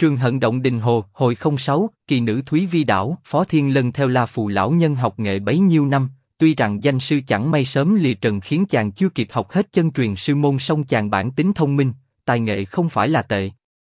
Trường Hận Động Đình Hồ, hồi 06, kỳ nữ Thúy Vi Đảo. Phó Thiên Lân theo La Phù lão nhân học nghệ bấy nhiêu năm, tuy rằng danh sư chẳng may sớm lìa trần khiến chàng chưa kịp học hết chân truyền sư môn, song chàng bản tính thông minh, tài nghệ không phải là tệ.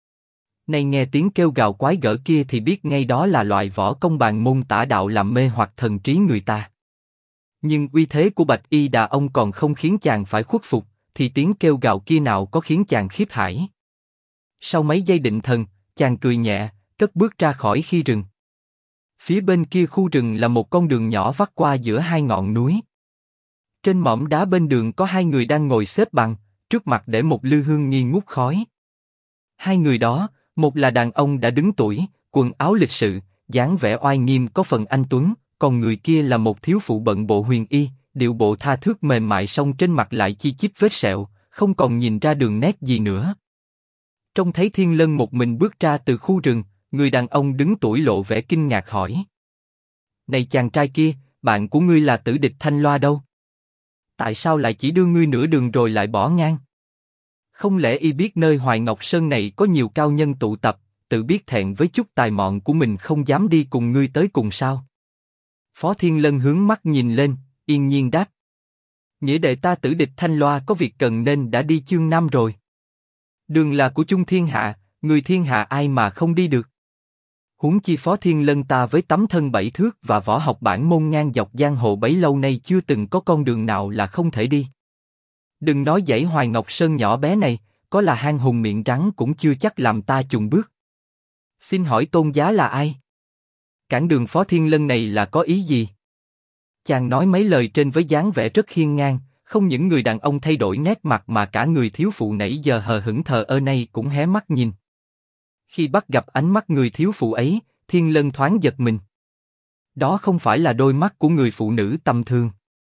Nay nghe tiếng kêu gào quái gở kia thì biết ngay đó là loại võ công bàn môn tả đạo làm mê hoặc thần trí người ta. Nhưng uy thế của Bạch Y Đà ông còn không khiến chàng phải khuất phục, thì tiếng kêu gào kia nào có khiến chàng khiếp hãi. Sau mấy giây định thần, chàng cười nhẹ, cất bước ra khỏi khi rừng. Phía bên kia khu rừng là một con đường nhỏ vắt qua giữa hai ngọn núi. Trên mỏm đá bên đường có hai người đang ngồi xếp bằng, trước mặt để một lư hương nghi ngút khói. Hai người đó, một là đàn ông đã đứng tuổi, quần áo lịch sự, dáng vẻ oai nghiêm có phần anh tuấn, còn người kia là một thiếu phụ bận bộ huyền y, điệu bộ tha thướt mềm mại, song trên mặt lại chi chít vết sẹo, không còn nhìn ra đường nét gì nữa. Trông thấy Thiên Lân một mình bước ra từ khu rừng, người đàn ông đứng tuổi lộ vẻ kinh ngạc hỏi: "Này chàng trai kia, bạn của ngươi là Tử Địch Thanh Loa đâu? Tại sao lại chỉ đưa ngươi nửa đường rồi lại bỏ ngang? Không lẽ y biết nơi Hoài Ngọc Sơn này có nhiều cao nhân tụ tập, tự biết thẹn với chút tài mọn của mình không dám đi cùng ngươi tới cùng sao?" Phó Thiên Lân hướng mắt nhìn lên, yên nhiên đáp: "Nghĩa đệ ta Tử Địch Thanh Loa có việc cần nên đã đi Chương Nam rồi. Đường là của chung thiên hạ, người thiên hạ ai mà không đi được. Huống chi Phó Thiên Lân ta với tấm thân 7 thước và võ học bản môn ngang dọc giang hồ bấy lâu nay chưa từng có con đường nào là không thể đi. Đừng nói dãy Hoài Ngọc Sơn nhỏ bé này, có là hang hùng miệng rắn cũng chưa chắc làm ta chùn bước. Xin hỏi tôn giá là ai? Cản đường Phó Thiên Lân này là có ý gì?" Chàng nói mấy lời trên với dáng vẻ rất hiên ngang, không những người đàn ông thay đổi nét mặt mà cả người thiếu phụ nãy giờ hờ hững thờ ơ nay cũng hé mắt nhìn. Khi bắt gặp ánh mắt người thiếu phụ ấy, Thiên Lân thoáng giật mình. Đó không phải là đôi mắt của người phụ nữ tầm thường.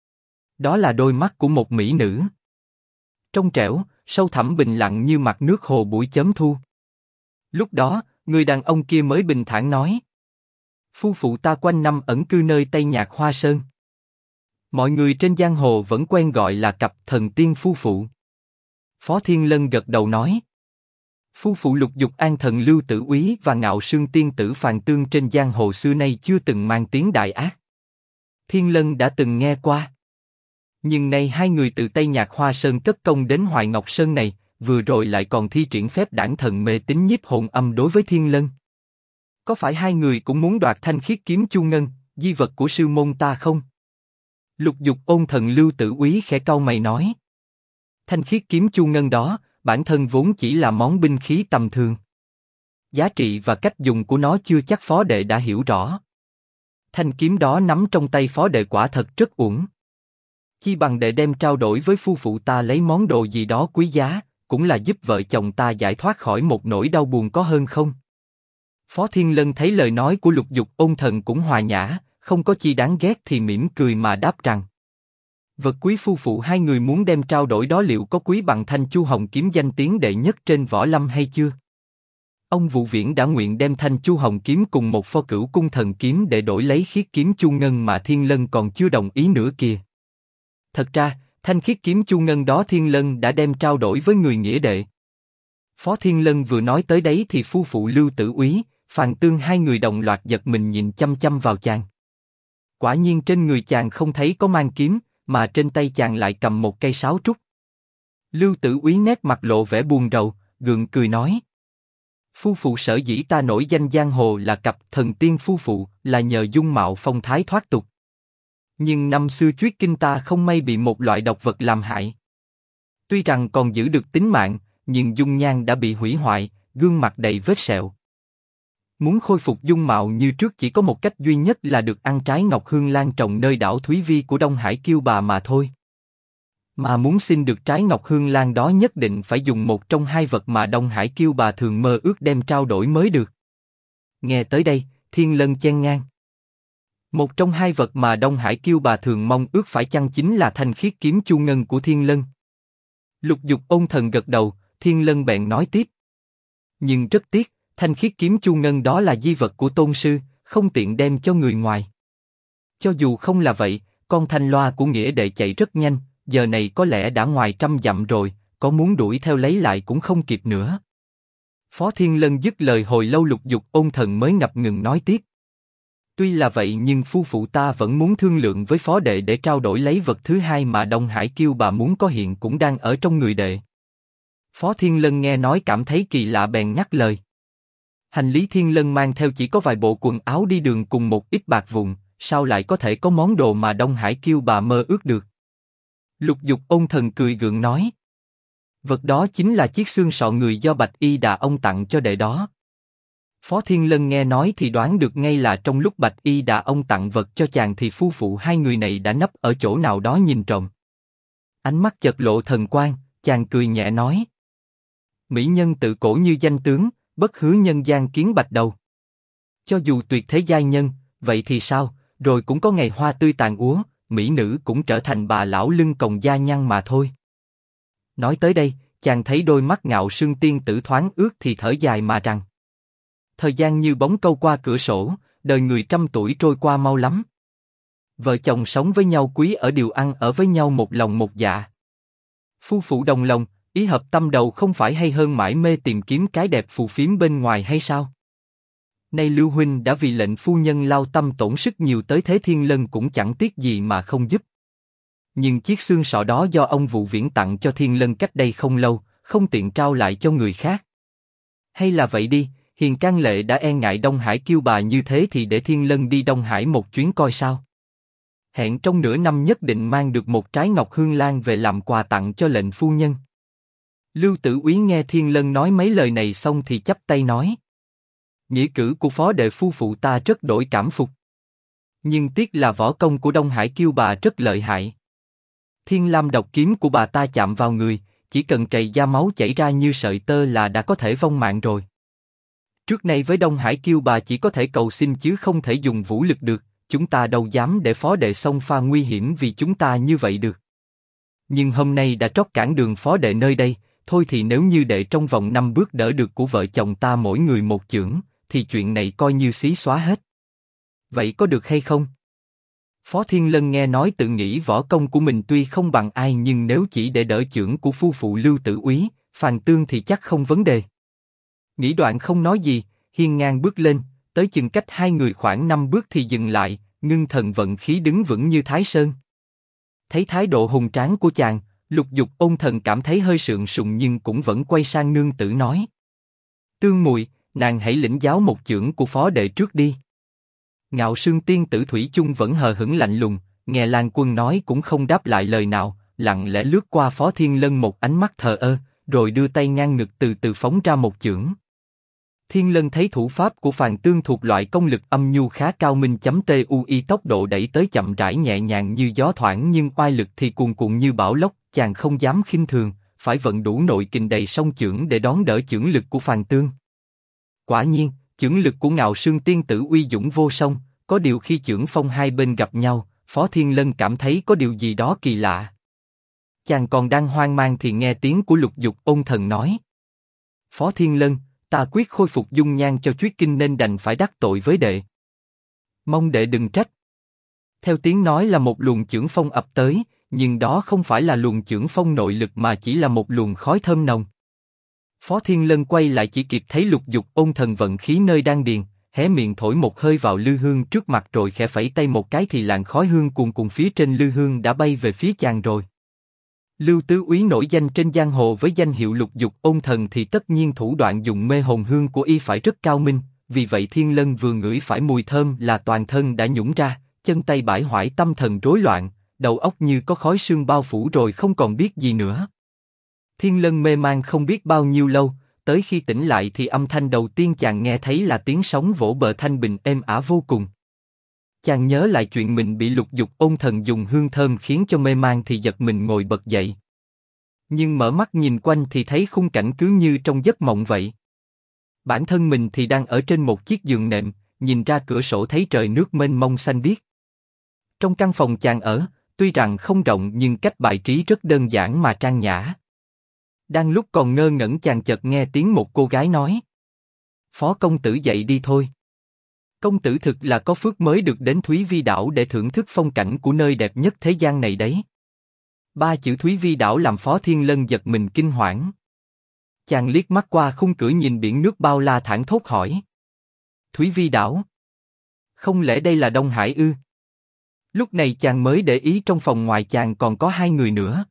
Đó là đôi mắt của một mỹ nữ. Trong trẻo, sâu thẳm bình lặng như mặt nước hồ buổi chớm thu. Lúc đó, người đàn ông kia mới bình thản nói: "Phu phụ ta quanh năm ẩn cư nơi Tây Nhạc Hoa Sơn. Mọi người trên giang hồ vẫn quen gọi là cặp thần tiên phu phụ." Phó Thiên Lân gật đầu nói: "Phu phụ Lục Dục An thần Lưu Tử Úy và Ngạo Sương tiên tử Phàn Tương trên giang hồ xưa nay chưa từng mang tiếng đại ác. Thiên Lân đã từng nghe qua. Nhưng nay hai người từ Tây Nhạc Hoa Sơn cất công đến Hoài Ngọc Sơn này, vừa rồi lại còn thi triển phép đảng thần mê tín nhiếp hồn âm đối với Thiên Lân. Có phải hai người cũng muốn đoạt thanh khiết kiếm Chu Ngân, di vật của sư môn ta không?" Lục Dục ôn thần Lưu Tử Úy khẽ cau mày nói: "Thanh khiết kiếm Chu Ngân đó, bản thân vốn chỉ là món binh khí tầm thường. Giá trị và cách dùng của nó chưa chắc phó đệ đã hiểu rõ. Thanh kiếm đó nắm trong tay phó đệ quả thật rất uổng. Chi bằng đệ đem trao đổi với phu phụ ta lấy món đồ gì đó quý giá, cũng là giúp vợ chồng ta giải thoát khỏi một nỗi đau buồn có hơn không?" Phó Thiên Lân thấy lời nói của Lục Dục ôn thần cũng hòa nhã, không có chi đáng ghét thì mỉm cười mà đáp rằng: "Vật quý phu phụ hai người muốn đem trao đổi đó liệu có quý bằng thanh Chu Hồng kiếm danh tiếng đệ nhất trên võ lâm hay chưa? Ông Vũ Viễn đã nguyện đem thanh Chu Hồng kiếm cùng một pho Cửu Cung thần kiếm để đổi lấy khiết kiếm Chu Ngân mà Thiên Lân còn chưa đồng ý nữa kìa. Thật ra, thanh khiết kiếm Chu Ngân đó Thiên Lân đã đem trao đổi với người nghĩa đệ." Phó Thiên Lân vừa nói tới đấy thì phu phụ Lưu Tử Úy, Phàn Tương hai người đồng loạt giật mình nhìn chăm chăm vào chàng. Quả nhiên trên người chàng không thấy có mang kiếm, mà trên tay chàng lại cầm một cây sáo trúc. Lưu Tử Úy nét mặt lộ vẻ buồn rầu, gượng cười nói: "Phu phụ sở dĩ ta nổi danh giang hồ là cặp thần tiên phu phụ, là nhờ dung mạo phong thái thoát tục. Nhưng năm xưa Chuyết Kinh ta không may bị một loại độc vật làm hại. Tuy rằng còn giữ được tính mạng, nhưng dung nhan đã bị hủy hoại, gương mặt đầy vết sẹo. Muốn khôi phục dung mạo như trước chỉ có một cách duy nhất là được ăn trái ngọc hương lan trồng nơi đảo Thúy Vi của Đông Hải Kiêu Bà mà thôi. Mà muốn xin được trái ngọc hương lan đó nhất định phải dùng một trong hai vật mà Đông Hải Kiêu Bà thường mơ ước đem trao đổi mới được." Nghe tới đây, Thiên Lân chen ngang: "Một trong hai vật mà Đông Hải Kiêu Bà thường mong ước phải chăng chính là thanh khiết kiếm Chu Ngân của Thiên Lân?" Lục Dục ôn thần gật đầu, Thiên Lân bèn nói tiếp: "Nhưng rất tiếc, thanh khiết kiếm Chu Ngân đó là di vật của tôn sư, không tiện đem cho người ngoài. Cho dù không là vậy, con Thanh Loa của nghĩa đệ chạy rất nhanh, giờ này có lẽ đã ngoài 100 dặm rồi, có muốn đuổi theo lấy lại cũng không kịp nữa." Phó Thiên Lân dứt lời hồi lâu Lục Dục Ôn Thần mới ngập ngừng nói tiếp. Tuy là vậy nhưng phu phụ ta vẫn muốn thương lượng với phó đệ để trao đổi lấy vật thứ hai mà Đông Hải Kiêu Bà muốn có hiện cũng đang ở trong người đệ. Phó Thiên Lân nghe nói cảm thấy kỳ lạ bèn nhắc lời. Hành lý Thiên Lân mang theo chỉ có vài bộ quần áo đi đường cùng một ít bạc vụn, sao lại có thể có món đồ mà Đông Hải Kiêu Bà mơ ước được? Lục Dục Ôn Thần cười gượng nói. Vật đó chính là chiếc xương sọ người do Bạch Y Đà ông tặng cho đệ đó. Phó Thiên Lân nghe nói thì đoán được ngay là trong lúc Bạch Y Đà ông tặng vật cho chàng thì phu phụ hai người này đã nấp ở chỗ nào đó nhìn trộm. Ánh mắt chợt lộ thần quang, chàng cười nhẹ nói. Mỹ nhân tự cổ như danh tướng, bất hứa nhân gian kiến bạch đầu. Cho dù tuyệt thế giai nhân, vậy thì sao, rồi cũng có ngày hoa tươi tàn úa, mỹ nữ cũng trở thành bà lão lưng còng da nhăn mà thôi. Nói tới đây, chàng thấy đôi mắt Ngạo Sương tiên tử thoáng ướt thì thở dài mà rằng. Thời gian như bóng câu qua cửa sổ, đời người trăm tuổi trôi qua mau lắm. Vợ chồng sống với nhau quý ở điều ăn ở với nhau một lòng một dạ. Phu phụ đồng lòng, ý hợp tâm đầu không phải hay hơn mãi mê tìm kiếm cái đẹp phù phiếm bên ngoài hay sao? Nay Lưu huynh đã vì lệnh phu nhân lao tâm tổn sức nhiều tới thế Thiên Lân cũng chẳng tiếc gì mà không giúp. Nhưng chiếc xương sọ đó do ông Vụ Viễn tặng cho Thiên Lân cách đây không lâu, không tiện trao lại cho người khác. Hay là vậy đi, Hiền Can Lệ đã e ngại Đông Hải Kiêu Bà như thế thì để Thiên Lân đi Đông Hải một chuyến coi sao. Hẹn trong nửa năm nhất định mang được một trái ngọc hương lan về làm quà tặng cho lệnh phu nhân. Lưu Tử Úy nghe Thiên Lân nói mấy lời này xong thì chắp tay nói. Nghĩa cử của phó đệ phu phụ ta rất đổi cảm phục. Nhưng tiếc là võ công của Đông Hải Kiêu Bà rất lợi hại. Thiên Lam độc kiếm của bà ta chạm vào người, chỉ cần trầy da máu chảy ra như sợi tơ là đã có thể vong mạng rồi. Trước nay với Đông Hải Kiêu Bà chỉ có thể cầu xin chứ không thể dùng vũ lực được, chúng ta đâu dám để phó đệ xông pha nguy hiểm vì chúng ta như vậy được. Nhưng hôm nay đã trót cản đường phó đệ nơi đây, thôi thì nếu như đệ trong vòng 5 bước đỡ được của vợ chồng ta mỗi người một chưởng, thì chuyện này coi như xí xóa hết. Vậy có được hay không? Phó Thiên Lân nghe nói tự nghĩ võ công của mình tuy không bằng ai nhưng nếu chỉ để đỡ chưởng của phu phụ Lưu Tử Úy, Phàn Tương thì chắc không vấn đề. Nghĩ đoạn không nói gì, hiên ngang bước lên, tới chừng cách hai người khoảng 5 bước thì dừng lại, ngưng thần vận khí đứng vững như Thái Sơn. Thấy thái độ hùng tráng của chàng, Lục Dục Ôn Thần cảm thấy hơi sượng sùng nhưng cũng vẫn quay sang nương tử nói. Tương Mùi, nàng hãy lĩnh giáo một chưởng của phó đệ trước đi. Ngạo Sương tiên tử thủy chung vẫn hờ hững lạnh lùng, nghe Lan Quân nói cũng không đáp lại lời nào, lặng lẽ lướt qua Phó Thiên Lân một ánh mắt thờ ơ, rồi đưa tay ngang ngực từ từ phóng ra một chưởng. Thiên Lân thấy thủ pháp của Phàn Tương thuộc loại công lực âm nhu khá cao minh. TUI tốc độ đẩy tới chậm rãi nhẹ nhàng như gió thoảng nhưng oai lực thì cuồn cuộn như bão lốc, chàng không dám khinh thường, phải vận đủ nội kình đầy song chưởng để đón đỡ chưởng lực của Phàn Tương. Quả nhiên, chưởng lực của Ngạo Sương tiên tử uy dũng vô song, có điều khi chưởng phong hai bên gặp nhau, Phó Thiên Lân cảm thấy có điều gì đó kỳ lạ. Chàng còn đang hoang mang thì nghe tiếng của Lục Dục Ôn Thần nói. Phó Thiên Lân, ta quyết khôi phục dung nhan cho Chuyết Kinh nên đành phải đắc tội với đệ. Mong đệ đừng trách. Theo tiếng nói là một luồng chưởng phong ập tới, nhưng đó không phải là luồng chưởng phong nội lực mà chỉ là một luồng khói thơm nồng. Phó Thiên Lân quay lại chỉ kịp thấy Lục Dục Ôn Thần vận khí nơi đan điền, hé miệng thổi một hơi vào lư hương trước mặt rồi khẽ phẩy tay một cái thì làn khói hương cuồn cuộn phía trên lư hương đã bay về phía chàng rồi. Lưu Tứ Úy nổi danh trên giang hồ với danh hiệu Lục Dục Ôn Thần thì tất nhiên thủ đoạn dùng mê hồn hương của y phải rất cao minh, vì vậy Thiên Lân vừa ngửi phải mùi thơm là toàn thân đã nhũn ra, chân tay bãi hoại tâm thần rối loạn, đầu óc như có khói sương bao phủ rồi không còn biết gì nữa. Thiên Lân mê man không biết bao nhiêu lâu, tới khi tỉnh lại thì âm thanh đầu tiên chàng nghe thấy là tiếng sóng vỗ bờ thanh bình êm ả vô cùng. Chàng nhớ lại chuyện mình bị Lục Dục Ôn Thần dùng hương thơm khiến cho mê man thì giật mình ngồi bật dậy. Nhưng mở mắt nhìn quanh thì thấy khung cảnh cứ như trong giấc mộng vậy. Bản thân mình thì đang ở trên một chiếc giường nệm, nhìn ra cửa sổ thấy trời nước mênh mông xanh biếc. Trong căn phòng chàng ở, tuy rằng không rộng nhưng cách bài trí rất đơn giản mà trang nhã. Đang lúc còn ngơ ngẩn chàng chợt nghe tiếng một cô gái nói. Phó công tử dậy đi thôi. Công tử thực là có phước mới được đến Thúy Vi Đảo để thưởng thức phong cảnh của nơi đẹp nhất thế gian này đấy. Ba chữ Thúy Vi Đảo làm Phó Thiên Lân giật mình kinh hoảng. Chàng liếc mắt qua khung cửa nhìn biển nước bao la thảng thốt hỏi. Thúy Vi đảo. Không lẽ đây là Đông Hải ư? Lúc này chàng mới để ý trong phòng ngoài chàng còn có hai người nữa.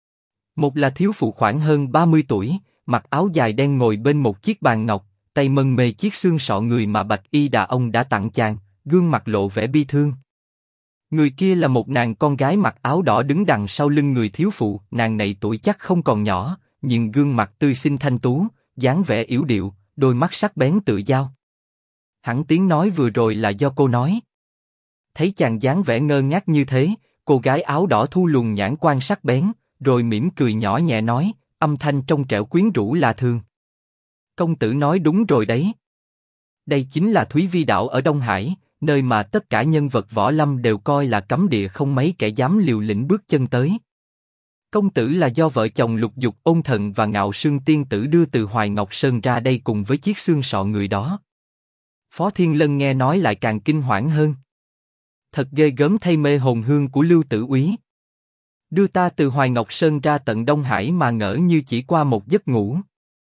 Một là thiếu phụ khoảng hơn 30 tuổi, mặc áo dài đen ngồi bên một chiếc bàn ngọc, tay mân mê chiếc xương sọ người mà Bạch Y Đà ông đã tặng chàng, gương mặt lộ vẻ bi thương. Người kia là một nàng con gái mặc áo đỏ đứng đằng sau lưng người thiếu phụ, nàng này tuổi chắc không còn nhỏ, nhưng gương mặt tươi xinh thanh tú, dáng vẻ yểu điệu, đôi mắt sắc bén tựa dao. Hẳn tiếng nói vừa rồi là do cô nói. Thấy chàng dáng vẻ ngơ ngác như thế, cô gái áo đỏ thu luồng nhãn quan sắc bén, rồi mỉm cười nhỏ nhẹ nói, âm thanh trong trẻo quyến rũ lạ thường. Công tử nói đúng rồi đấy. Đây chính là Thúy Vi đảo ở Đông Hải, nơi mà tất cả nhân vật võ lâm đều coi là cấm địa, không mấy kẻ dám liều lĩnh bước chân tới. Công tử là do vợ chồng Lục Dục Ôn Thần và Ngạo Sương tiên tử đưa từ Hoài Ngọc Sơn ra đây cùng với chiếc xương sọ người đó. Phó Thiên Lân nghe nói lại càng kinh hoảng hơn. Thật ghê gớm thay, mê hồn hương của Lưu Tử Úy. Đưa ta từ Hoài Ngọc Sơn ra tận Đông Hải mà ngỡ như chỉ qua một giấc ngủ.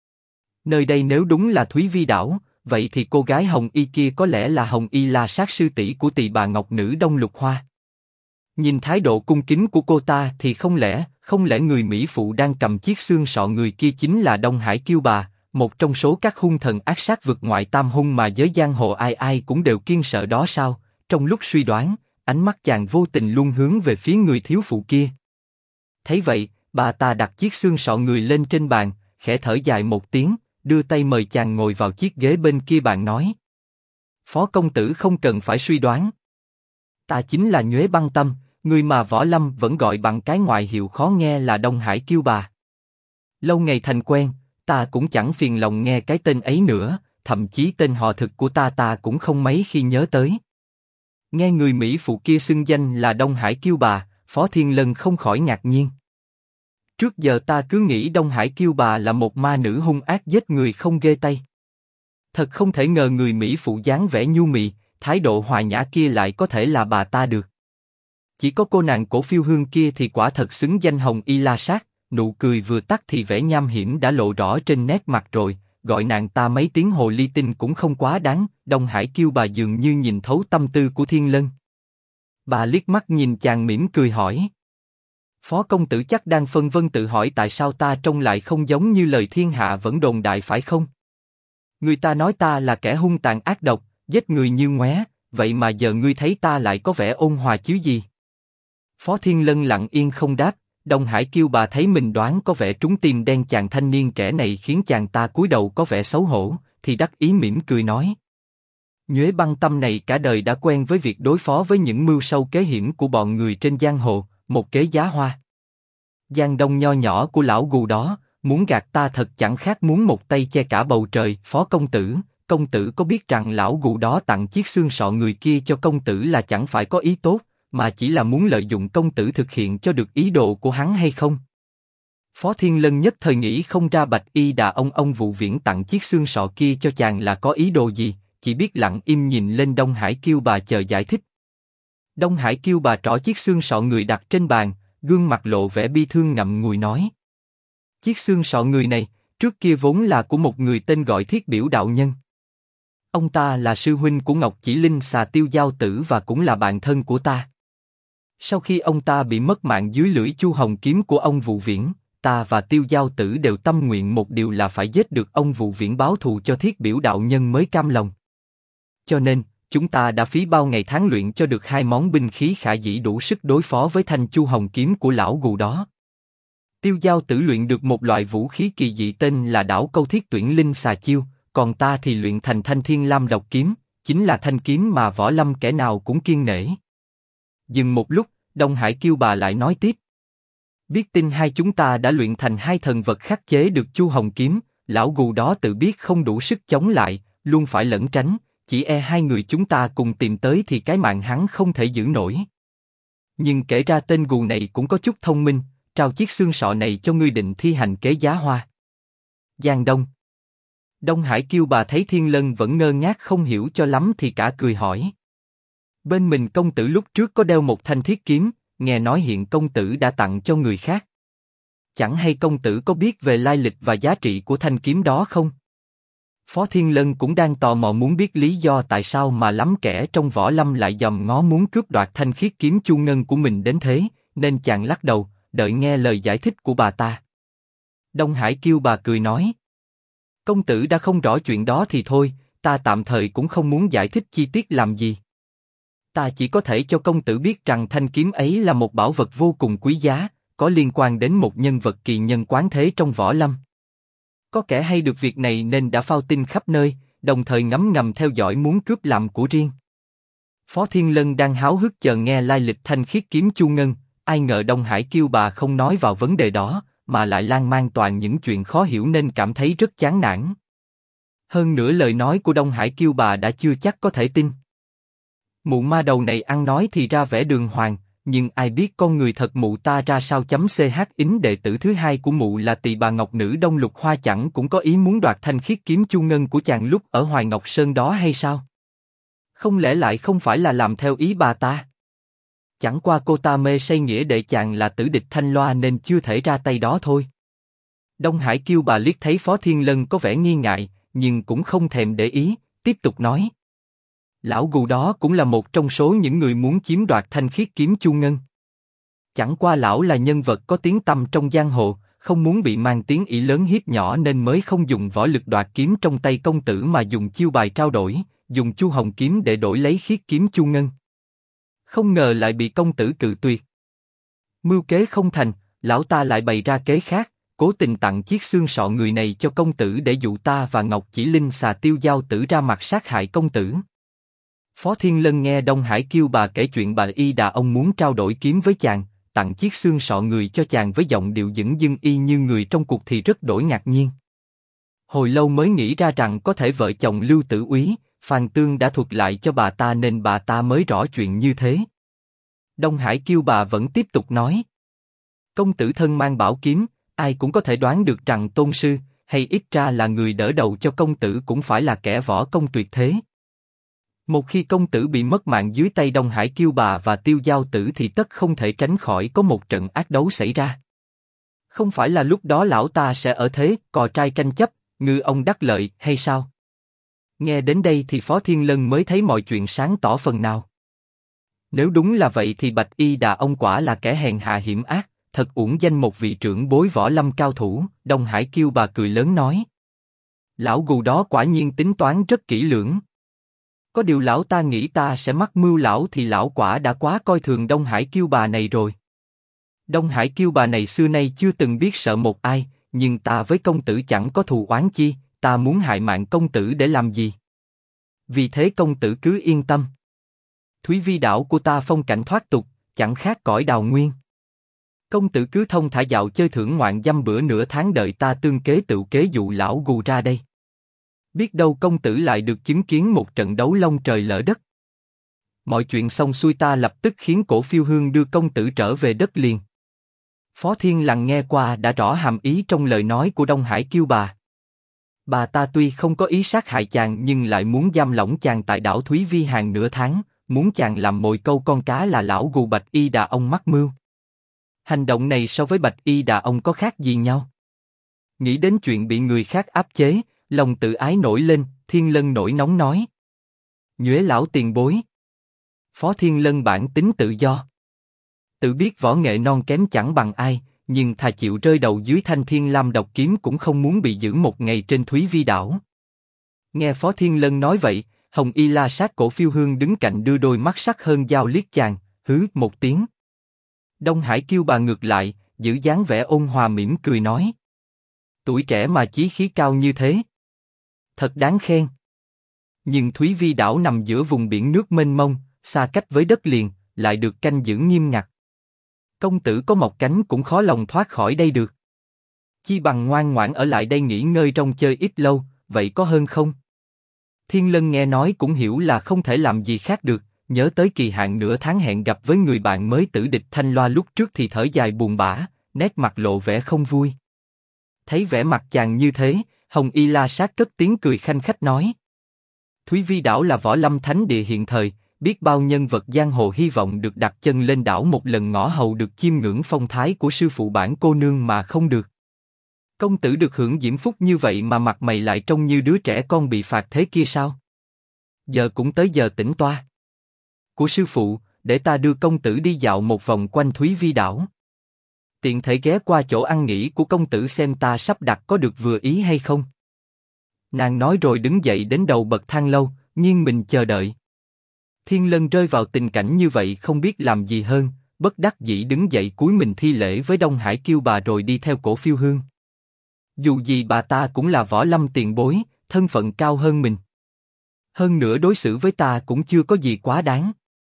Nơi đây nếu đúng là Thúy Vi đảo, vậy thì cô gái Hồng Y kia có lẽ là Hồng Y La Sát sư tỷ của Tỳ bà Ngọc Nữ Đông Lục Hoa. Nhìn thái độ cung kính của cô ta thì không lẽ người mỹ phụ đang cầm chiếc xương sọ người kia chính là Đông Hải Kiêu Bà, một trong số các hung thần ác sát vực ngoại tam hung mà giới giang hồ ai ai cũng đều kiêng sợ đó sao? Trong lúc suy đoán, ánh mắt chàng vô tình luôn hướng về phía người thiếu phụ kia. Thấy vậy, bà ta đặt chiếc xương sọ người lên trên bàn, khẽ thở dài một tiếng, đưa tay mời chàng ngồi vào chiếc ghế bên kia bàn nói. Phó công tử không cần phải suy đoán. Ta chính là Nhuế Băng Tâm, người mà võ lâm vẫn gọi bằng cái ngoại hiệu khó nghe là Đông Hải Kiêu Bà. Lâu ngày thành quen, ta cũng chẳng phiền lòng nghe cái tên ấy nữa, thậm chí tên họ thực của ta cũng không mấy khi nhớ tới. Nghe người mỹ phụ kia xưng danh là Đông Hải Kiêu Bà, Phó Thiên Lân không khỏi ngạc nhiên. Trước giờ ta cứ nghĩ Đông Hải Kiêu Bà là một ma nữ hung ác giết người không ghê tay. Thật không thể ngờ người mỹ phụ dáng vẻ nhu mì, thái độ hòa nhã kia lại có thể là bà ta được. Chỉ có cô nàng cổ phiêu hương kia thì quả thật xứng danh Hồng Y La Sát, nụ cười vừa tắt thì vẻ nham hiểm đã lộ rõ trên nét mặt rồi, gọi nàng ta mấy tiếng hồ ly tinh cũng không quá đáng. Đông Hải Kiêu Bà dường như nhìn thấu tâm tư của Thiên Lân. Bà liếc mắt nhìn chàng mỉm cười hỏi. Phó công tử chắc đang phân vân tự hỏi tại sao ta trông lại không giống như lời thiên hạ vẫn đồn đại phải không? Người ta nói ta là kẻ hung tàn ác độc, giết người như ngoé, vậy mà giờ ngươi thấy ta lại có vẻ ôn hòa chứ gì? Phó Thiên Lân lặng yên không đáp. Đông Hải Kiêu Bà thấy mình đoán có vẻ trúng tim đen chàng thanh niên trẻ này khiến chàng ta cúi đầu có vẻ xấu hổ, thì đắc ý mỉm cười nói. Nhuế Băng Tâm này cả đời đã quen với việc đối phó với những mưu sâu kế hiểm của bọn người trên giang hồ, một kế giá hoa. Giang Đông nho nhỏ của lão gù đó, muốn gạt ta thật chẳng khác muốn một tay che cả bầu trời. Phó công tử có biết rằng lão gù đó tặng chiếc xương sọ người kia cho công tử là chẳng phải có ý tốt, mà chỉ là muốn lợi dụng công tử thực hiện cho được ý đồ của hắn hay không? Phó Thiên Lân nhất thời nghĩ không ra Bạch Y Đà ông Vụ Viễn tặng chiếc xương sọ kia cho chàng là có ý đồ gì, chỉ biết lặng im nhìn lên Đông Hải Kiêu Bà chờ giải thích. Đông Hải Kiêu Bà trỏ chiếc xương sọ người đặt trên bàn, gương mặt lộ vẻ bi thương ngậm ngùi nói. Chiếc xương sọ người này, trước kia vốn là của một người tên gọi Thiết Biểu đạo nhân. Ông ta là sư huynh của Ngọc Chỉ Linh xà Tiêu Giao Tử và cũng là bạn thân của ta. Sau khi ông ta bị mất mạng dưới lưỡi Chu Hồng kiếm của ông Vụ Viễn, ta và Tiêu Giao Tử đều tâm nguyện một điều là phải giết được ông Vụ Viễn báo thù cho Thiết Biểu đạo nhân mới cam lòng. Cho nên, chúng ta đã phí bao ngày tháng luyện cho được hai món binh khí khả dĩ đủ sức đối phó với thanh Chu Hồng kiếm của lão gù đó. Tiêu Giao Tử luyện được một loại vũ khí kỳ dị tên là Đảo Câu Thiết Tuyển Linh xà chiêu, còn ta thì luyện thành thanh Thiên Lam độc kiếm, chính là thanh kiếm mà võ lâm kẻ nào cũng kiêng nể. Dừng một lúc, Đông Hải Kiêu Bà lại nói tiếp. Biết tin hai chúng ta đã luyện thành hai thần vật khắc chế được Chu Hồng kiếm, lão gù đó tự biết không đủ sức chống lại, luôn phải lẩn tránh, chỉ e hai người chúng ta cùng tìm tới thì cái mạng hắn không thể giữ nổi. Nhưng kể ra tên gù này cũng có chút thông minh, trao chiếc xương sọ này cho ngươi định thi hành kế giá hoa. Giang Đông. Đông Hải Kiêu Bà thấy Thiên Lân vẫn ngơ ngác không hiểu cho lắm thì cả cười hỏi. Bên mình công tử lúc trước có đeo một thanh thiết kiếm, nghe nói hiện công tử đã tặng cho người khác. Chẳng hay công tử có biết về lai lịch và giá trị của thanh kiếm đó không? Phó Thiên Lân cũng đang tò mò muốn biết lý do tại sao mà lắm kẻ trong võ lâm lại dòm ngó muốn cướp đoạt thanh khiết kiếm chu ngân của mình đến thế, nên chàng lắc đầu, đợi nghe lời giải thích của bà ta. Đông Hải Kiêu Bà cười nói: công tử đã không rõ chuyện đó thì thôi, ta tạm thời cũng không muốn giải thích chi tiết làm gì. Ta chỉ có thể cho công tử biết rằng thanh kiếm ấy là một bảo vật vô cùng quý giá, có liên quan đến một nhân vật kỳ nhân quán thế trong võ lâm. Có kẻ hay được việc này nên đã phao tin khắp nơi, đồng thời ngấm ngầm theo dõi muốn cướp làm của riêng. Phó Thiên Lân đang háo hức chờ nghe lai lịch thanh khiết kiếm chu ngân, ai ngờ Đông Hải Kiêu Bà không nói vào vấn đề đó, mà lại lan man toàn những chuyện khó hiểu nên cảm thấy rất chán nản. Hơn nữa lời nói của Đông Hải Kiêu Bà đã chưa chắc có thể tin. Mụ ma đầu này ăn nói thì ra vẻ đường hoàng, nhưng ai biết con người thật mụ ta ra sao. Ch ính đệ tử thứ hai của mụ là Tỳ Bà Ngọc Nữ Đông Lục Hoa chẳng cũng có ý muốn đoạt thanh khiết kiếm chu ngân của chàng lúc ở Hoài Ngọc Sơn đó hay sao? Không lẽ lại không phải là làm theo ý bà ta? Chẳng qua cô ta mê say nghĩa đệ chàng là tử địch Thanh Loa nên chưa thể ra tay đó thôi. Đông Hải Kiêu Bà liếc thấy Phó Thiên Lân có vẻ nghi ngại, nhưng cũng không thèm để ý, tiếp tục nói: lão gù đó cũng là một trong số những người muốn chiếm đoạt thanh khiết kiếm chu ngân. Chẳng qua lão là nhân vật có tiếng tăm trong giang hồ, không muốn bị mang tiếng ỷ lớn hiếp nhỏ nên mới không dùng võ lực đoạt kiếm trong tay công tử mà dùng chiêu bài trao đổi, dùng Chu Hồng kiếm để đổi lấy khiết kiếm chu ngân. Không ngờ lại bị công tử cự tuyệt. Mưu kế không thành, lão ta lại bày ra kế khác, cố tình tặng chiếc xương sọ người này cho công tử để dụ ta và Ngọc Chỉ Linh xà Tiêu Giao Tử ra mặt sát hại công tử. Phó Thiên Lân nghe Đông Hải Kiêu Bà kể chuyện bà y đà ông muốn trao đổi kiếm với chàng, tặng chiếc xương sọ người cho chàng với giọng điệu dửng dưng y như người trong cuộc thì rất đổi ngạc nhiên. Hồi lâu mới nghĩ ra rằng có thể vợ chồng Lưu Tử Úy, Phan Tương đã thuật lại cho bà ta nên bà ta mới rõ chuyện như thế. Đông Hải Kiêu Bà vẫn tiếp tục nói: công tử thân mang bảo kiếm, ai cũng có thể đoán được rằng tôn sư, hay ít ra là người đỡ đầu cho công tử cũng phải là kẻ võ công tuyệt thế. Một khi công tử bị mất mạng dưới tay Đông Hải Kiêu Bà và Tiêu Giao Tử thì tất không thể tránh khỏi có một trận ác đấu xảy ra. Không phải là lúc đó lão ta sẽ ở thế cò trai tranh chấp, ngư ông đắc lợi hay sao? Nghe đến đây thì Phó Thiên Lân mới thấy mọi chuyện sáng tỏ phần nào. Nếu đúng là vậy thì Bạch Y Đà ông quả là kẻ hèn hạ hiểm ác, thật uổng danh một vị trưởng bối võ lâm cao thủ. Đông Hải Kiêu Bà cười lớn nói: lão gù đó quả nhiên tính toán rất kỹ lưỡng. Có điều lão ta nghĩ ta sẽ mắc mưu lão thì lão quả đã quá coi thường Đông Hải Kiêu Bà này rồi. Đông Hải Kiêu Bà này xưa nay chưa từng biết sợ một ai, nhưng ta với công tử chẳng có thù oán chi, ta muốn hại mạng công tử để làm gì? Vì thế công tử cứ yên tâm. Thúy Vi đảo của ta phong cảnh thoát tục, chẳng khác cõi đào nguyên. Công tử cứ thông thả dạo chơi thưởng ngoạn dăm bữa nửa tháng đợi ta tương kế tựu kế dụ lão gù ra đây. Biết đâu công tử lại được chứng kiến một trận đấu long trời lỡ đất. Mọi chuyện xong xuôi ta lập tức khiến Cổ Phiêu Hương đưa công tử trở về đất liền. Phó Thiên Lặng nghe qua đã rõ hàm ý trong lời nói của Đông Hải Kiêu Bà. Bà ta tuy không có ý sát hại chàng nhưng lại muốn giam lỏng chàng tại đảo Thúy Vi hàng nửa tháng, muốn chàng làm mồi câu con cá là lão gù Bạch Y Đà ông mắc mưu. Hành động này so với Bạch Y Đà ông có khác gì nhau? Nghĩ đến chuyện bị người khác áp chế, lòng tự ái nổi lên, Thiên Lân nổi nóng nói: nhuế lão tiền bối. Phó Thiên Lân bản tính tự do, tự biết võ nghệ non kém chẳng bằng ai, nhưng thà chịu rơi đầu dưới thanh thiên lam độc kiếm cũng không muốn bị giữ một ngày trên Thúy Vi đảo. Nghe Phó Thiên Lân nói vậy, Hồng Y La Sát Cổ Phiêu Hương đứng cạnh đưa đôi mắt sắc hơn dao liếc chàng, hứ một tiếng. Đông Hải Kiêu Bà ngược lại, giữ dáng vẻ ôn hòa mỉm cười nói: tuổi trẻ mà chí khí cao như thế, thật đáng khen. Nhưng Thúy Vi đảo nằm giữa vùng biển nước mênh mông, xa cách với đất liền, lại được canh giữ nghiêm ngặt. Công tử có mọc cánh cũng khó lòng thoát khỏi đây được. Chi bằng ngoan ngoãn ở lại đây nghỉ ngơi rong chơi ít lâu, vậy có hơn không? Thiên Lân nghe nói cũng hiểu là không thể làm gì khác được, nhớ tới kỳ hạn nửa tháng hẹn gặp với người bạn mới tử địch Thanh Loa lúc trước thì thở dài buồn bã, nét mặt lộ vẻ không vui. Thấy vẻ mặt chàng như thế, Hồng Y La Sát cất tiếng cười khanh khách nói: Thúy Vi đảo là võ lâm thánh địa hiện thời, biết bao nhân vật giang hồ hy vọng được đặt chân lên đảo một lần ngõ hầu được chiêm ngưỡng phong thái của sư phụ bản cô nương mà không được. Công tử được hưởng diễm phúc như vậy mà mặt mày lại trông như đứa trẻ con bị phạt thế kia sao? Giờ cũng tới giờ tĩnh toa của sư phụ, để ta đưa công tử đi dạo một vòng quanh Thúy Vi đảo. Tiện thể ghé qua chỗ ăn nghỉ của công tử xem ta sắp đặt có được vừa ý hay không. Nàng nói rồi đứng dậy đến đầu bậc thang lâu, nghiêng mình chờ đợi. Thiên Lân rơi vào tình cảnh như vậy không biết làm gì hơn, bất đắc dĩ đứng dậy cúi mình thi lễ với Đông Hải Kiêu bà rồi đi theo Cổ Phiêu Hương. Dù gì bà ta cũng là võ lâm tiền bối, thân phận cao hơn mình. Hơn nữa đối xử với ta cũng chưa có gì quá đáng.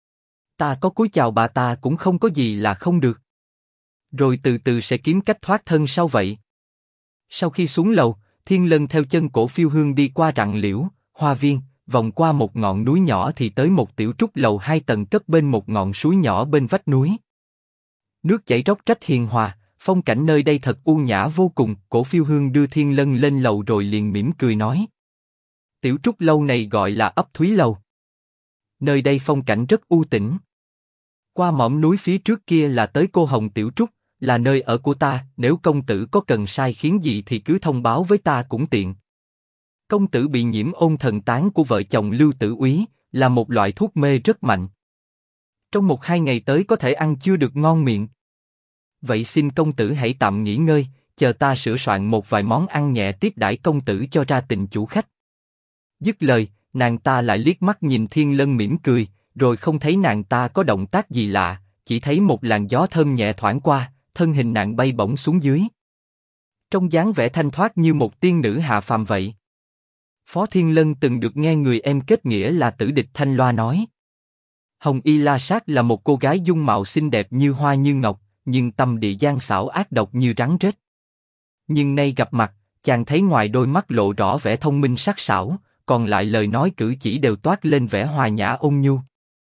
Ta có cúi chào bà ta cũng không có gì là không được. Rồi từ từ sẽ kiếm cách thoát thân sau vậy. Sau khi xuống lầu, Thiên Lân theo chân Cổ Phiêu Hương đi qua rặng liễu, hoa viên, vòng qua một ngọn núi nhỏ thì tới một tiểu trúc lầu 2 tầng cất bên một ngọn suối nhỏ bên vách núi. Nước chảy róc rách hiền hòa, phong cảnh nơi đây thật u nhã vô cùng. Cổ Phiêu Hương đưa Thiên Lân lên lầu rồi liền mỉm cười nói: tiểu trúc lâu này gọi là ấp Thúy Lầu. Nơi đây phong cảnh rất u tĩnh. Qua mỏm núi phía trước kia là tới Cô Hồng Tiểu Trúc, là nơi ở của ta. Nếu công tử có cần sai khiến gì thì cứ thông báo với ta cũng tiện. Công tử bị nhiễm ôn thần tán của vợ chồng Lưu Tử Úy, là một loại thuốc mê rất mạnh. Trong 1-2 ngày tới có thể ăn chưa được ngon miệng. Vậy xin công tử hãy tạm nghỉ ngơi, chờ ta sửa soạn một vài món ăn nhẹ tiếp đãi công tử cho ra tình chủ khách. Dứt lời, nàng ta lại liếc mắt nhìn Thiên Lân mỉm cười, rồi không thấy nàng ta có động tác gì lạ, chỉ thấy một làn gió thơm nhẹ thoảng qua, thân hình nàng bay bổng xuống dưới. Trong dáng vẻ thanh thoát như một tiên nữ hạ phàm vậy. Phó Thiên Lân từng được nghe người em kết nghĩa là Tử Địch Thanh Loa nói. Hồng Y La Sát là một cô gái dung mạo xinh đẹp như hoa như ngọc, nhưng tâm địa gian xảo ác độc như rắn rết. Nhưng nay gặp mặt, chàng thấy ngoài đôi mắt lộ rõ vẻ thông minh sắc sảo, còn lại lời nói cử chỉ đều toát lên vẻ hòa nhã ôn nhu.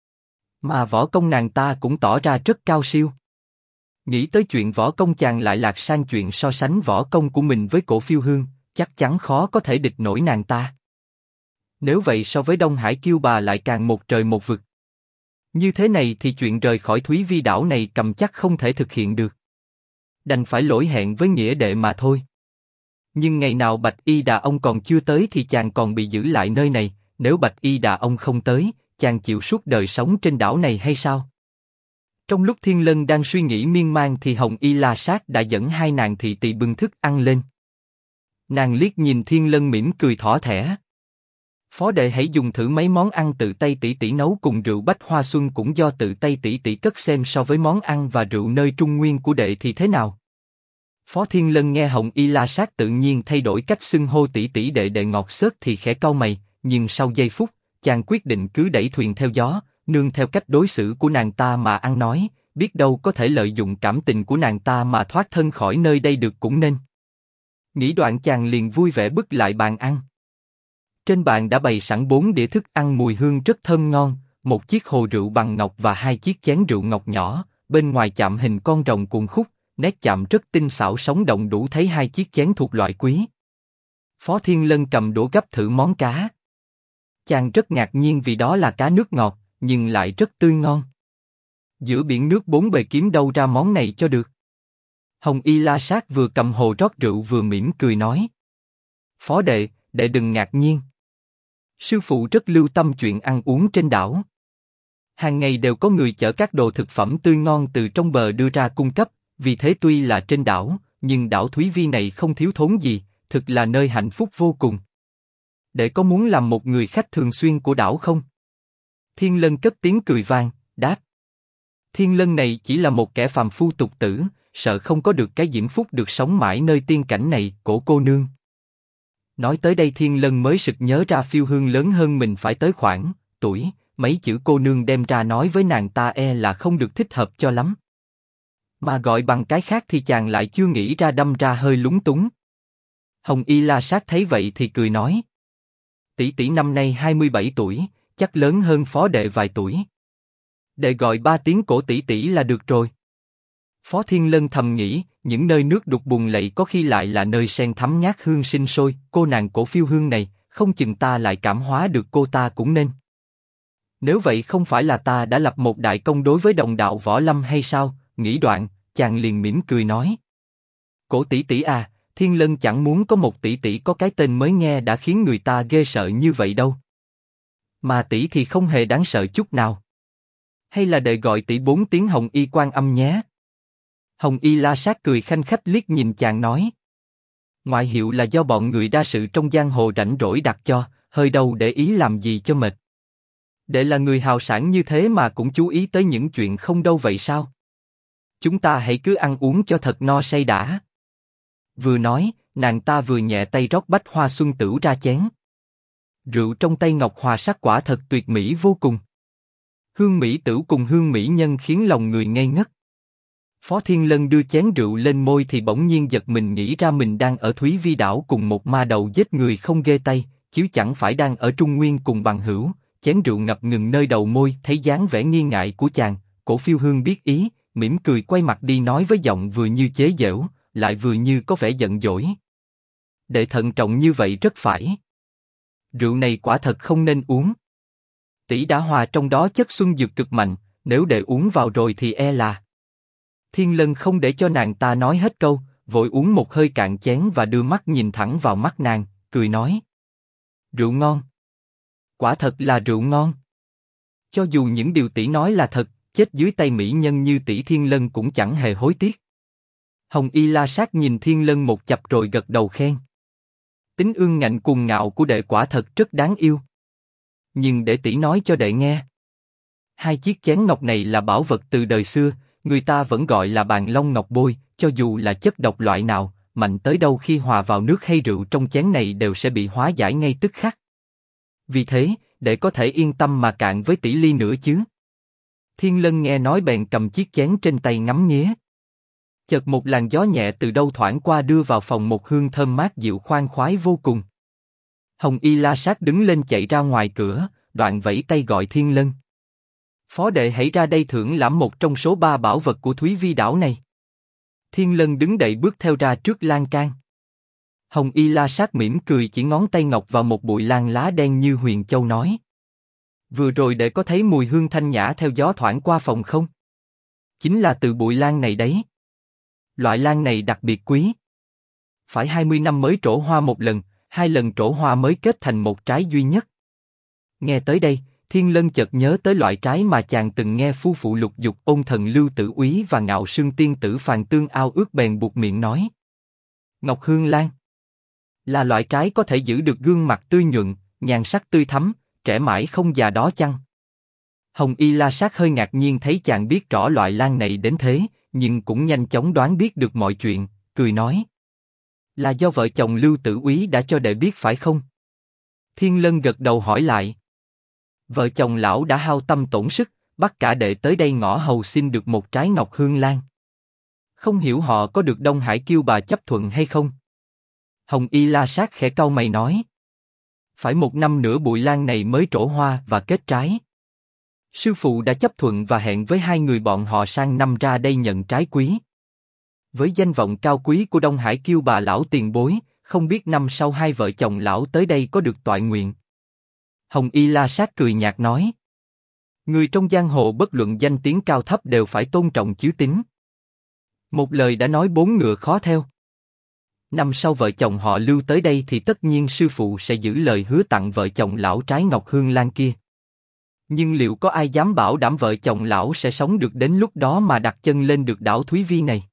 Mà võ công nàng ta cũng tỏ ra rất cao siêu. Nghĩ tới chuyện võ công chàng lại lạc sang chuyện so sánh võ công của mình với Cổ Phiêu Hương, chắc chắn khó có thể địch nổi nàng ta. Nếu vậy so với Đông Hải Kiêu bà lại càng một trời một vực. Như thế này thì chuyện rời khỏi Thúy Vi đảo này cầm chắc không thể thực hiện được. Đành phải lỗi hẹn với nghĩa đệ mà thôi. Nhưng ngày nào Bạch Y Đà ông còn chưa tới thì chàng còn bị giữ lại nơi này. Nếu Bạch Y Đà ông không tới, chàng chịu suốt đời sống trên đảo này hay sao? Trong lúc Thiên Lân đang suy nghĩ miên man thì Hồng Y La Sát đã dẫn hai nàng thị tỳ bưng thức ăn lên. Nàng liếc nhìn Thiên Lân mỉm cười thỏ thẻ. Phó đệ hãy dùng thử mấy món ăn tự tay tỷ tỷ nấu cùng rượu Bách Hoa Xuân cũng do tự tay tỷ tỷ cất xem so với món ăn và rượu nơi Trung Nguyên của đệ thì thế nào. Phó Thiên Lân nghe Hồng Y La Sát tự nhiên thay đổi cách xưng hô tỷ tỷ đệ đệ ngọt xớt thì khẽ cau mày, nhưng sau giây phút, chàng quyết định cứ đẩy thuyền theo gió, nương theo cách đối xử của nàng ta mà ăn nói, biết đâu có thể lợi dụng cảm tình của nàng ta mà thoát thân khỏi nơi đây được cũng nên. Nghĩ đoạn chàng liền vui vẻ bước lại bàn ăn. Trên bàn đã bày sẵn 4 đĩa thức ăn mùi hương rất thơm ngon, một chiếc hồ rượu bằng ngọc và 2 chiếc chén rượu ngọc nhỏ, bên ngoài chạm hình con rồng cuộn khúc, nét chạm rất tinh xảo sống động đủ thấy 2 chiếc chén thuộc loại quý. Phó Thiên Lân cầm đũa gắp thử món cá. Chàng rất ngạc nhiên vì đó là cá nước ngọt, nhưng lại rất tươi ngon. Giữa biển nước bốn bề kiếm đâu ra món này cho được. Hồng Y La Sát vừa cầm hồ rót rượu vừa mỉm cười nói: Phó đệ, đệ đừng ngạc nhiên. Sư phụ rất lưu tâm chuyện ăn uống trên đảo. Hàng ngày đều có người chở các đồ thực phẩm tươi ngon từ trong bờ đưa ra cung cấp, vì thế tuy là trên đảo, nhưng đảo Thúy Vi này không thiếu thốn gì, thực là nơi hạnh phúc vô cùng. Đệ có muốn làm một người khách thường xuyên của đảo không? Thiên Lân cất tiếng cười vang, đáp. Thiên Lân này chỉ là một kẻ phàm phu tục tử, sợ không có được cái diễm phúc được sống mãi nơi tiên cảnh này, Cổ cô nương. Nói tới đây Thiên Lân mới sực nhớ ra Phiêu Hương lớn hơn mình phải tới khoảng tuổi, mấy chữ cô nương đem ra nói với nàng ta là không được thích hợp cho lắm. Mà gọi bằng cái khác thì chàng lại chưa nghĩ ra, đâm ra hơi lúng túng. Hồng Y La Sát thấy vậy thì cười nói: tỷ tỷ năm nay 27 tuổi, chắc lớn hơn phó đệ vài tuổi. Đệ gọi 3 tiếng Cổ tỷ tỷ là được rồi. Phó Thiên Lân thầm nghĩ, những nơi nước đục bùn lầy có khi lại là nơi sen thắm nhát hương sinh sôi, cô nàng Cổ Phiêu Hương này, không chừng ta lại cảm hóa được cô ta cũng nên. Nếu vậy không phải là ta đã lập một đại công đối với đồng đạo võ lâm hay sao? Nghĩ đoạn, chàng liền mỉm cười nói. Cổ tỷ tỷ à, Thiên Lân chẳng muốn có một tỷ tỷ có cái tên mới nghe đã khiến người ta ghê sợ như vậy đâu. Mà tỷ thì không hề đáng sợ chút nào. Hay là đệ gọi tỷ 4 tiếng Hồng Y Quan Âm nhé. Hồng Y La Sát cười khanh khách liếc nhìn chàng nói. Ngoại hiệu là do bọn người đa sự trong giang hồ rảnh rỗi đặt cho, hơi đâu để ý làm gì cho mệt. Đệ là người hào sản như thế mà cũng chú ý tới những chuyện không đâu vậy sao? Chúng ta hãy cứ ăn uống cho thật no say đã. Vừa nói, nàng ta vừa nhẹ tay rót bách hoa xuân tửu ra chén. Rượu trong tay Ngọc Hòa sắc quả thật tuyệt mỹ vô cùng. Hương mỹ tửu cùng hương mỹ nhân khiến lòng người ngây ngất. Phó Thiên Lân đưa chén rượu lên môi thì bỗng nhiên giật mình nghĩ ra mình đang ở Thúy Vi đảo cùng một ma đầu giết người không ghê tay, chứ chẳng phải đang ở Trung Nguyên cùng bằng hữu. Chén rượu ngập ngừng nơi đầu môi, thấy dáng vẻ nghi ngại của chàng, Cổ Phiêu Hương biết ý, mỉm cười quay mặt đi nói với giọng vừa như chế giễu, lại vừa như có vẻ giận dỗi. Đệ thận trọng như vậy rất phải. Rượu này quả thật không nên uống. Tỷ đã hòa trong đó chất xuân dược cực mạnh, nếu đệ uống vào rồi thì e là... Thiên Lân không để cho nàng ta nói hết câu, vội uống một hơi cạn chén và đưa mắt nhìn thẳng vào mắt nàng, cười nói. Rượu ngon. Quả thật là rượu ngon. Cho dù những điều tỷ nói là thật, chết dưới tay mỹ nhân như tỷ Thiên Lân cũng chẳng hề hối tiếc. Hồng Y La Sát nhìn Thiên Lân một chập rồi gật đầu khen. Tính ương ngạnh cuồng ngạo của đệ quả thật rất đáng yêu. Nhưng để tỷ nói cho đệ nghe. Hai chiếc chén ngọc này là bảo vật từ đời xưa, người ta vẫn gọi là bàn long ngọc bôi, cho dù là chất độc loại nào, mạnh tới đâu khi hòa vào nước hay rượu trong chén này đều sẽ bị hóa giải ngay tức khắc. Vì thế, để có thể yên tâm mà cạn với tỷ ly nữa chứ. Thiên Lân nghe nói bèn cầm chiếc chén trên tay ngắm nghía. Chợt một làn gió nhẹ từ đâu thoảng qua đưa vào phòng một hương thơm mát dịu khoan khoái vô cùng. Hồng Y La Sát đứng lên chạy ra ngoài cửa, đoạn vẫy tay gọi Thiên Lân. Phó đệ hãy ra đây thưởng lãm một trong số 3 bảo vật của Thúy Vi đảo này. Thiên Lân đứng đậy bước theo ra trước lan can. Hồng Y La Sát mỉm cười chỉ ngón tay ngọc vào một bụi lan lá đen như huyền châu nói. Vừa rồi đệ có thấy mùi hương thanh nhã theo gió thoảng qua phòng không? Chính là từ bụi lan này đấy. Loại lan này đặc biệt quý. Phải 20 năm mới trổ hoa một lần, 2 lần trổ hoa mới kết thành một trái duy nhất. Nghe tới đây, Thiên Lân chợt nhớ tới loại trái mà chàng từng nghe phu phụ Lục Dục Ôn Thần Lưu Tử Úy và Ngạo Sương Tiên Tử Phàn Tương ao ước bèn buộc miệng nói. Ngọc Hương Lan là loại trái có thể giữ được gương mặt tươi nhuận, nhan sắc tươi thắm, trẻ mãi không già đó chăng? Hồng Y La Sát hơi ngạc nhiên thấy chàng biết rõ loại lan này đến thế, nhưng cũng nhanh chóng đoán biết được mọi chuyện, cười nói. Là do vợ chồng Lưu Tử Úy đã cho đệ biết phải không? Thiên Lân gật đầu hỏi lại. Vợ chồng lão đã hao tâm tổn sức, bắt cả đệ tới đây ngõ hầu xin được một trái ngọc hương lan. Không hiểu họ có được Đông Hải Kiêu Bà chấp thuận hay không? Hồng Y La Sát khẽ cau mày nói. Phải 1 năm nữa bụi lan này mới trổ hoa và kết trái. Sư phụ đã chấp thuận và hẹn với 2 người bọn họ sang năm ra đây nhận trái quý. Với danh vọng cao quý của Đông Hải Kiêu Bà lão tiền bối, không biết năm sau 2 vợ chồng lão tới đây có được toại nguyện. Hồng Y La Sát cười nhạt nói. Người trong giang hồ bất luận danh tiếng cao thấp đều phải tôn trọng chiếu tính. Một lời đã nói 4 ngựa khó theo. Năm sau vợ chồng họ Lưu tới đây thì tất nhiên sư phụ sẽ giữ lời hứa tặng vợ chồng lão trái ngọc hương lan kia. Nhưng liệu có ai dám bảo đảm vợ chồng lão sẽ sống được đến lúc đó mà đặt chân lên được đảo Thúy Vi này?